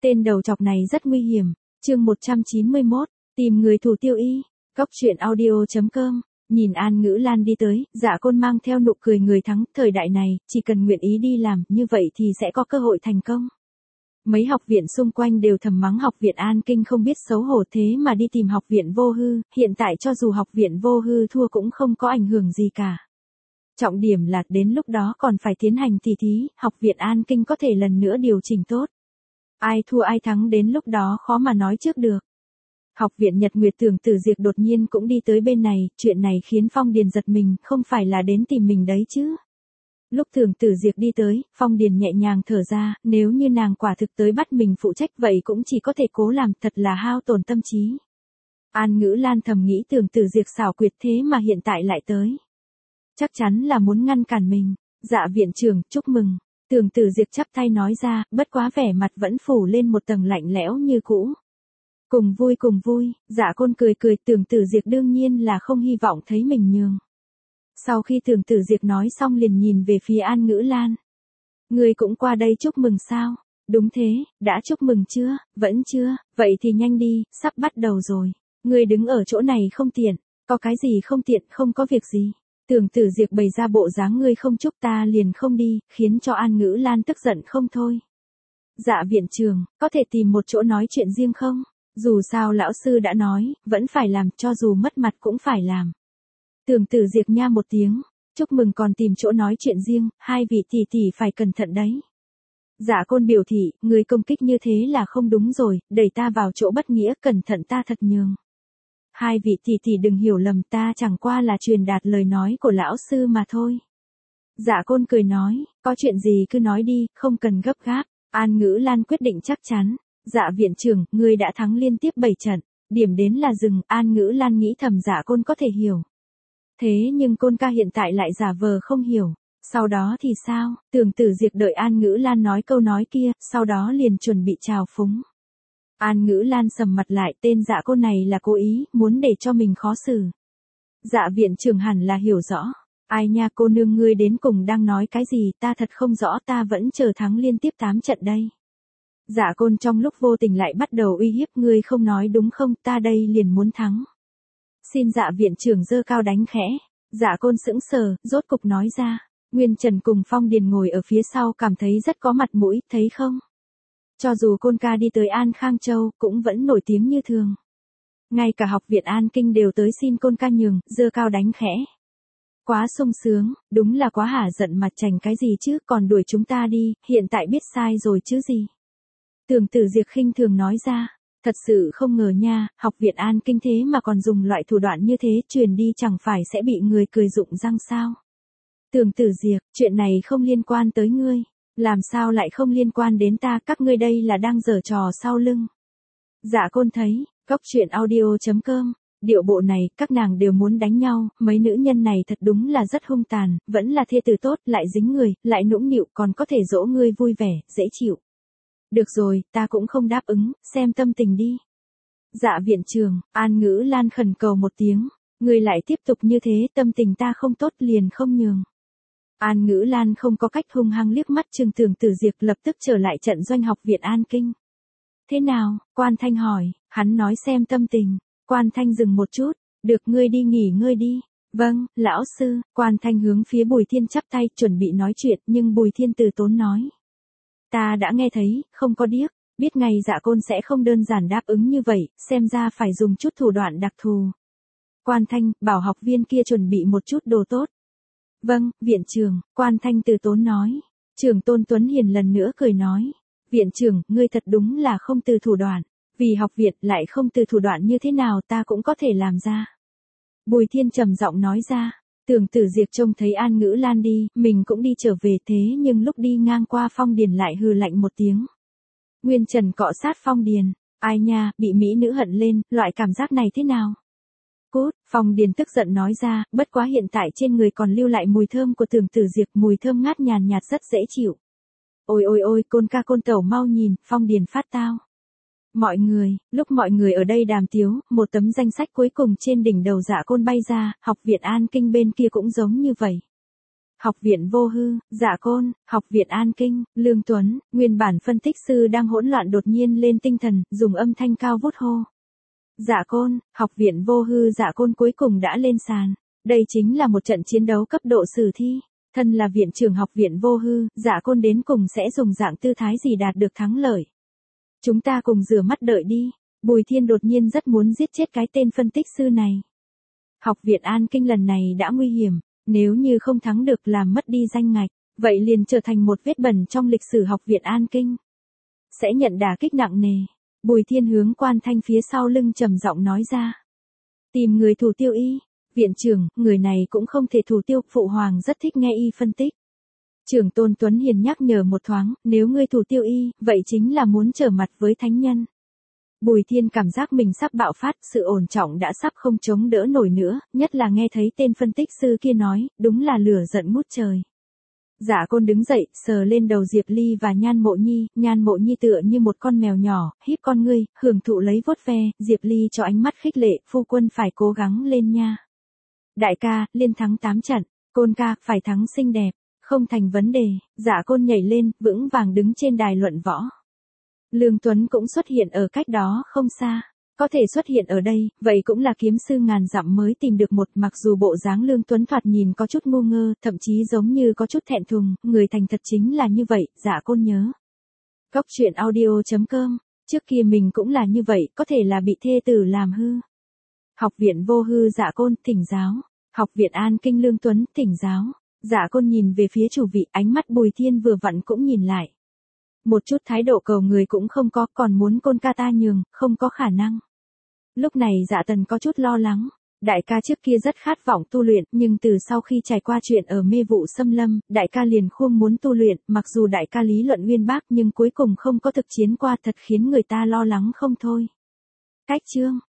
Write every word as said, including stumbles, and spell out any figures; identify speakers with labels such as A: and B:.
A: Tên đầu chọc này rất nguy hiểm. Chương một trăm chín mươi mốt, tìm người thủ tiêu y. Cốc truyện audio chấm com. Nhìn An Ngữ Lan đi tới, Dạ Côn mang theo nụ cười người thắng, thời đại này, chỉ cần nguyện ý đi làm, như vậy thì sẽ có cơ hội thành công. Mấy học viện xung quanh đều thầm mắng học viện An Kinh không biết xấu hổ, thế mà đi tìm học viện Vô Hư, hiện tại cho dù học viện Vô Hư thua cũng không có ảnh hưởng gì cả. Trọng điểm là đến lúc đó còn phải tiến hành tỷ thí, học viện An Kinh có thể lần nữa điều chỉnh tốt. Ai thua ai thắng đến lúc đó khó mà nói trước được. Học viện Nhật Nguyệt Tưởng Tử Diệp đột nhiên cũng đi tới bên này, chuyện này khiến Phong Điền giật mình, không phải là đến tìm mình đấy chứ. Lúc Tưởng Tử Diệp đi tới, Phong Điền nhẹ nhàng thở ra, nếu như nàng quả thực tới bắt mình phụ trách vậy cũng chỉ có thể cố làm, thật là hao tổn tâm trí. An Ngữ Lan thầm nghĩ Tưởng Tử Diệp xảo quyệt thế mà hiện tại lại tới. Chắc chắn là muốn ngăn cản mình. Dạ viện trưởng, chúc mừng. Tưởng Tử Diệp chắp tay nói ra, bất quá vẻ mặt vẫn phủ lên một tầng lạnh lẽo như cũ. Cùng vui cùng vui, Dạ Côn cười cười, Tưởng Tử Diệp đương nhiên là không hy vọng thấy mình nhường. Sau khi Tưởng Tử Diệp nói xong liền nhìn về phía An Ngữ Lan. Ngươi cũng qua đây chúc mừng sao? Đúng thế, đã chúc mừng chưa? Vẫn chưa, vậy thì nhanh đi, sắp bắt đầu rồi. Ngươi đứng ở chỗ này không tiện, có cái gì không tiện, không có việc gì. Tưởng Tử Diệp bày ra bộ dáng ngươi không chúc ta liền không đi, khiến cho An Ngữ Lan tức giận không thôi. Dạ viện trưởng, có thể tìm một chỗ nói chuyện riêng không? Dù sao lão sư đã nói, vẫn phải làm, cho dù mất mặt cũng phải làm. Tưởng Tử Diệp nha một tiếng, chúc mừng còn tìm chỗ nói chuyện riêng, hai vị tỷ tỷ phải cẩn thận đấy. Dạ Côn biểu thị, người công kích như thế là không đúng rồi, đẩy ta vào chỗ bất nghĩa, cẩn thận ta thật nhường. Hai vị tỷ tỷ đừng hiểu lầm, ta chẳng qua là truyền đạt lời nói của lão sư mà thôi. Dạ Côn cười nói, có chuyện gì cứ nói đi, không cần gấp gáp. An Ngữ Lan quyết định chắc chắn. Dạ viện trưởng, ngươi đã thắng liên tiếp bảy trận, điểm đến là dừng. An Ngữ Lan nghĩ thầm Dạ Côn có thể hiểu. Thế nhưng Côn ca hiện tại lại giả vờ không hiểu. Sau đó thì sao? Tưởng Tử Diệp đợi An Ngữ Lan nói câu nói kia, sau đó liền chuẩn bị chào phúng. An Ngữ Lan sầm mặt lại, tên Dạ Côn này là cố ý, muốn để cho mình khó xử. Dạ viện trưởng hẳn là hiểu rõ. Ai nha cô nương, ngươi đến cùng đang nói cái gì, ta thật không rõ, ta vẫn chờ thắng liên tiếp tám trận đây. Dạ Côn trong lúc vô tình lại bắt đầu uy hiếp, ngươi không nói đúng không, ta đây liền muốn thắng. Xin dạ viện trưởng giơ cao đánh khẽ. Dạ Côn sững sờ, rốt cục nói ra. Nguyên Trần cùng Phong Điền ngồi ở phía sau cảm thấy rất có mặt mũi, thấy không? Cho dù Côn ca đi tới An Khang Châu, cũng vẫn nổi tiếng như thường. Ngay cả học viện An Kinh đều tới xin Côn ca nhường, giơ cao đánh khẽ. Quá sung sướng, đúng là quá hả giận mặt chành cái gì chứ, còn đuổi chúng ta đi, hiện tại biết sai rồi chứ gì. Tưởng Tử Diệp khinh thường nói ra, thật sự không ngờ nha, học viện An Kinh thế mà còn dùng loại thủ đoạn như thế, truyền đi chẳng phải sẽ bị người cười rụng răng sao. Tưởng Tử Diệp, chuyện này không liên quan tới ngươi, làm sao lại không liên quan đến ta, các ngươi đây là đang giở trò sau lưng. Dạ Côn thấy, cốc truyện audio chấm com, điệu bộ này, các nàng đều muốn đánh nhau, mấy nữ nhân này thật đúng là rất hung tàn, vẫn là thê tử tốt, lại dính người, lại nũng nịu, còn có thể dỗ ngươi vui vẻ, dễ chịu. Được rồi, ta cũng không đáp ứng, xem tâm tình đi. Dạ viện trưởng, An Ngữ Lan khẩn cầu một tiếng, ngươi lại tiếp tục như thế, tâm tình ta không tốt liền không nhường. An Ngữ Lan không có cách, hung hăng liếc mắt Trương Tưởng Tử Diệp, lập tức trở lại trận doanh học viện An Kinh. Thế nào? Quan Thanh hỏi, hắn nói xem tâm tình. Quan Thanh dừng một chút, được, ngươi đi nghỉ ngơi đi. Vâng, lão sư. Quan Thanh hướng phía Bùi Thiên chắp tay, chuẩn bị nói chuyện, nhưng Bùi Thiên từ tốn nói. Ta đã nghe thấy, không có điếc, biết ngày Dạ Côn sẽ không đơn giản đáp ứng như vậy, xem ra phải dùng chút thủ đoạn đặc thù. Quan Thanh, bảo học viên kia chuẩn bị một chút đồ tốt. Vâng, viện trưởng. Quan Thanh từ tốn nói. Trưởng Tôn Tuấn Hiền lần nữa cười nói. Viện trưởng, ngươi thật đúng là không từ thủ đoạn. Vì học viện lại không từ thủ đoạn như thế nào ta cũng có thể làm ra. Bùi Thiên trầm giọng nói ra. Tưởng Tử Diệp trông thấy An Ngữ Lan đi, mình cũng đi trở về, thế nhưng lúc đi ngang qua Phong Điền lại hừ lạnh một tiếng. Nguyên Trần cọ sát Phong Điền. Ai nha, bị mỹ nữ hận lên, loại cảm giác này thế nào? Cút, Phong Điền tức giận nói ra, bất quá hiện tại trên người còn lưu lại mùi thơm của Tưởng Tử Diệp, mùi thơm ngát nhàn nhạt rất dễ chịu. Ôi ôi ôi, Côn ca Côn tẩu mau nhìn, Phong Điền phát tao. Mọi người, lúc mọi người ở đây đàm tiếu, một tấm danh sách cuối cùng trên đỉnh đầu Dạ Côn bay ra, học viện An Kinh bên kia cũng giống như vậy. Học viện Vô Hư, Dạ Côn, Học viện An Kinh, Lương Tuấn, nguyên bản phân tích sư đang hỗn loạn đột nhiên lên tinh thần, dùng âm thanh cao vút hô. Dạ Côn, Học viện Vô Hư Dạ Côn cuối cùng đã lên sàn. Đây chính là một trận chiến đấu cấp độ sử thi. Thân là viện trưởng Học viện Vô Hư, Dạ Côn đến cùng sẽ dùng dạng tư thái gì đạt được thắng lợi. Chúng ta cùng rửa mắt đợi đi. Bùi Thiên đột nhiên rất muốn giết chết cái tên phân tích sư này. Học viện An Kinh lần này đã nguy hiểm, nếu như không thắng được làm mất đi danh ngạch, vậy liền trở thành một vết bẩn trong lịch sử Học viện An Kinh. Sẽ nhận đả kích nặng nề. Bùi Thiên hướng Quan Thanh phía sau lưng trầm giọng nói ra. Tìm người thủ tiêu y. Viện trưởng, người này cũng không thể thủ tiêu, Phụ Hoàng rất thích nghe y phân tích. Trưởng Tôn Tuấn Hiền nhắc nhở một thoáng, nếu ngươi thủ tiêu y, vậy chính là muốn trở mặt với thánh nhân. Bùi Thiên cảm giác mình sắp bạo phát, sự ổn trọng đã sắp không chống đỡ nổi nữa, nhất là nghe thấy tên phân tích sư kia nói, đúng là lửa giận ngút trời. Dạ Côn đứng dậy, sờ lên đầu Diệp Ly và Nhan Mộ Nhi, Nhan Mộ Nhi tựa như một con mèo nhỏ, híp con ngươi, hưởng thụ lấy vuốt ve, Diệp Ly cho ánh mắt khích lệ, phu quân phải cố gắng lên nha. Đại ca, liên thắng tám trận, Côn ca, phải thắng xinh đẹp, không thành vấn đề, Dạ Côn nhảy lên, vững vàng đứng trên đài luận võ. Lương Tuấn cũng xuất hiện ở cách đó không xa. Có thể xuất hiện ở đây, vậy cũng là kiếm sư ngàn dặm mới tìm được một, mặc dù bộ dáng Lương Tuấn thoạt nhìn có chút ngu ngơ, thậm chí giống như có chút thẹn thùng, người thành thật chính là như vậy, Dạ Côn nhớ. Góc truyện audio chấm com, trước kia mình cũng là như vậy, có thể là bị thê tử làm hư. Học viện Vô Hư Dạ Côn, thỉnh giáo. Học viện An Kinh Lương Tuấn, thỉnh giáo. Dạ Côn nhìn về phía chủ vị, ánh mắt Bùi Thiên vừa vặn cũng nhìn lại. Một chút thái độ cầu người cũng không có, còn muốn Côn ca ta nhường, không có khả năng. Lúc này Dạ Tần có chút lo lắng. Đại ca trước kia rất khát vọng tu luyện, nhưng từ sau khi trải qua chuyện ở mê vụ xâm lâm, đại ca liền khuông muốn tu luyện, mặc dù đại ca lý luận uyên bác nhưng cuối cùng không có thực chiến qua, thật khiến người ta lo lắng không thôi. Cách chương